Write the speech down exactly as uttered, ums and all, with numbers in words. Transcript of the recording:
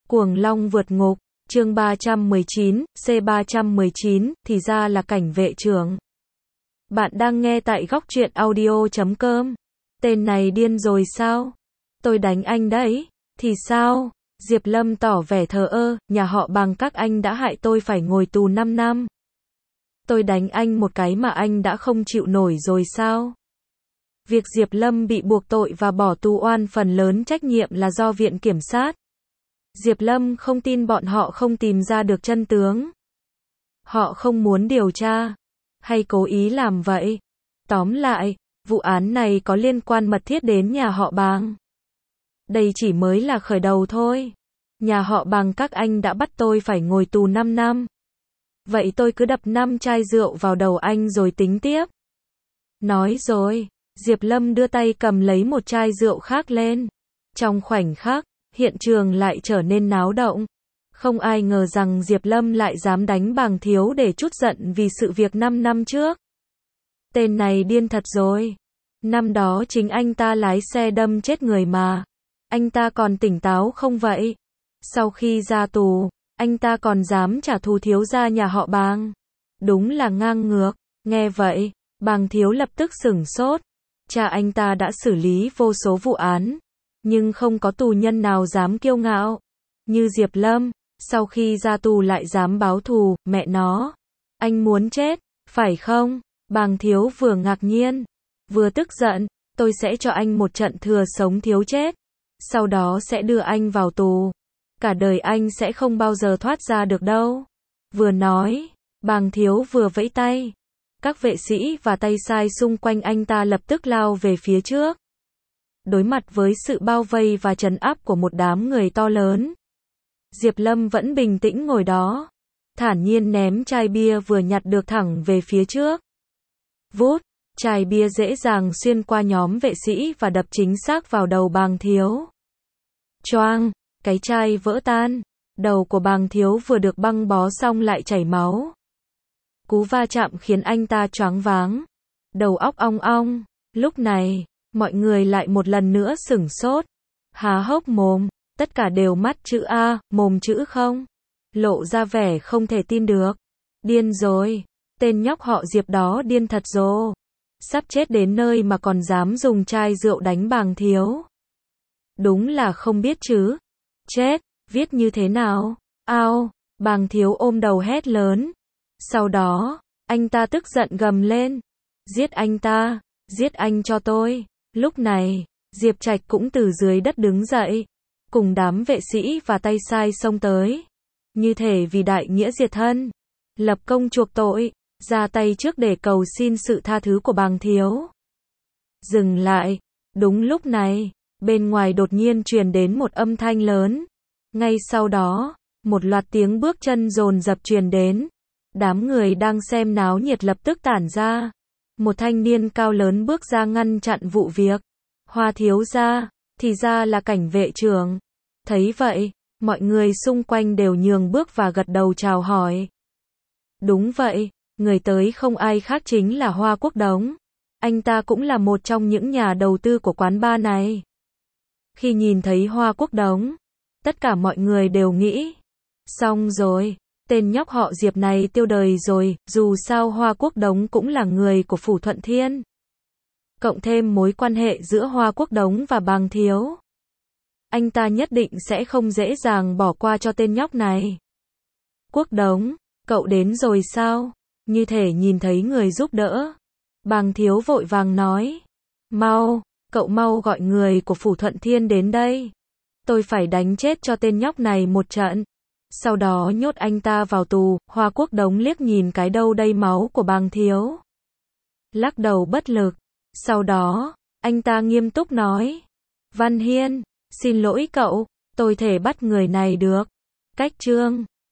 Cuồng Long vượt ngục, chương ba trăm mười chín, C ba trăm mười chín, thì ra là cảnh vệ trưởng. Bạn đang nghe tại góc truyện audio chấm com. Tên này điên rồi sao? Tôi đánh anh đấy. Thì sao? Diệp Lâm tỏ vẻ thờ ơ, nhà họ Bằng các anh đã hại tôi phải ngồi tù năm năm. Tôi đánh anh một cái mà anh đã không chịu nổi rồi sao? Việc Diệp Lâm bị buộc tội và bỏ tù oan phần lớn trách nhiệm là do Viện Kiểm sát. Diệp Lâm không tin bọn họ không tìm ra được chân tướng. Họ không muốn điều tra, hay cố ý làm vậy. Tóm lại, vụ án này có liên quan mật thiết đến nhà họ Bằng. Đây chỉ mới là khởi đầu thôi. Nhà họ Bằng các anh đã bắt tôi phải ngồi tù năm năm. Vậy tôi cứ đập năm chai rượu vào đầu anh rồi tính tiếp. Nói rồi, Diệp Lâm đưa tay cầm lấy một chai rượu khác lên. Trong khoảnh khắc, hiện trường lại trở nên náo động. Không ai ngờ rằng Diệp Lâm lại dám đánh Bằng Thiếu để trút giận vì sự việc năm năm trước. Tên này điên thật rồi. Năm đó chính anh ta lái xe đâm chết người mà. Anh ta còn tỉnh táo không vậy? Sau khi ra tù, anh ta còn dám trả thù thiếu gia nhà họ Bằng. Đúng là ngang ngược. Nghe vậy, Bằng Thiếu lập tức sửng sốt. Cha anh ta đã xử lý vô số vụ án, nhưng không có tù nhân nào dám kiêu ngạo như Diệp Lâm, sau khi ra tù lại dám báo thù, mẹ nó. Anh muốn chết, phải không? Bằng Thiếu vừa ngạc nhiên, vừa tức giận. Tôi sẽ cho anh một trận thừa sống thiếu chết. Sau đó sẽ đưa anh vào tù. Cả đời anh sẽ không bao giờ thoát ra được đâu. Vừa nói, Bằng Thiếu vừa vẫy tay. Các vệ sĩ và tay sai xung quanh anh ta lập tức lao về phía trước. Đối mặt với sự bao vây và trấn áp của một đám người to lớn, Diệp Lâm vẫn bình tĩnh ngồi đó, thản nhiên ném chai bia vừa nhặt được thẳng về phía trước. Vút, chai bia dễ dàng xuyên qua nhóm vệ sĩ và đập chính xác vào đầu Bằng Thiếu. Choang, cái chai vỡ tan, đầu của Bằng Thiếu vừa được băng bó xong lại chảy máu. Cú va chạm khiến anh ta choáng váng, đầu óc ong ong. Lúc này, mọi người lại một lần nữa sửng sốt, há hốc mồm, tất cả đều mắt chữ A, mồm chữ không, lộ ra vẻ không thể tin được. Điên rồi, tên nhóc họ Diệp đó điên thật rồi. Sắp chết đến nơi mà còn dám dùng chai rượu đánh Bằng Thiếu. Đúng là không biết chứ. Chết, viết như thế nào? Ao, Bằng Thiếu ôm đầu hét lớn. Sau đó, anh ta tức giận gầm lên. Giết anh ta, giết anh cho tôi. Lúc này, Diệp Trạch cũng từ dưới đất đứng dậy, cùng đám vệ sĩ và tay sai xông tới. Như thể vì đại nghĩa diệt thân, lập công chuộc tội, ra tay trước để cầu xin sự tha thứ của Bằng Thiếu. Dừng lại. Đúng lúc này, bên ngoài đột nhiên truyền đến một âm thanh lớn. Ngay sau đó, một loạt tiếng bước chân dồn dập truyền đến. Đám người đang xem náo nhiệt lập tức tản ra. Một thanh niên cao lớn bước ra ngăn chặn vụ việc. Hoa thiếu gia, thì ra là cảnh vệ trưởng. Thấy vậy, mọi người xung quanh đều nhường bước và gật đầu chào hỏi. Đúng vậy, người tới không ai khác chính là Hoa Quốc Đống. Anh ta cũng là một trong những nhà đầu tư của quán bar này. Khi nhìn thấy Hoa Quốc Đống, tất cả mọi người đều nghĩ, xong rồi, tên nhóc họ Diệp này tiêu đời rồi. Dù sao Hoa Quốc Đống cũng là người của Phủ Thuận Thiên. Cộng thêm mối quan hệ giữa Hoa Quốc Đống và Bằng Thiếu, anh ta nhất định sẽ không dễ dàng bỏ qua cho tên nhóc này. Quốc Đống, cậu đến rồi sao? Như thể nhìn thấy người giúp đỡ, Bằng Thiếu vội vàng nói. Mau, cậu mau gọi người của Phủ Thuận Thiên đến đây. Tôi phải đánh chết cho tên nhóc này một trận. Sau đó nhốt anh ta vào tù. Hoa Quốc Đống liếc nhìn cái đâu đây máu của Bằng Thiếu, lắc đầu bất lực. Sau đó, anh ta nghiêm túc nói. Văn Hiên, xin lỗi cậu, tôi thể bắt người này được. Cách chương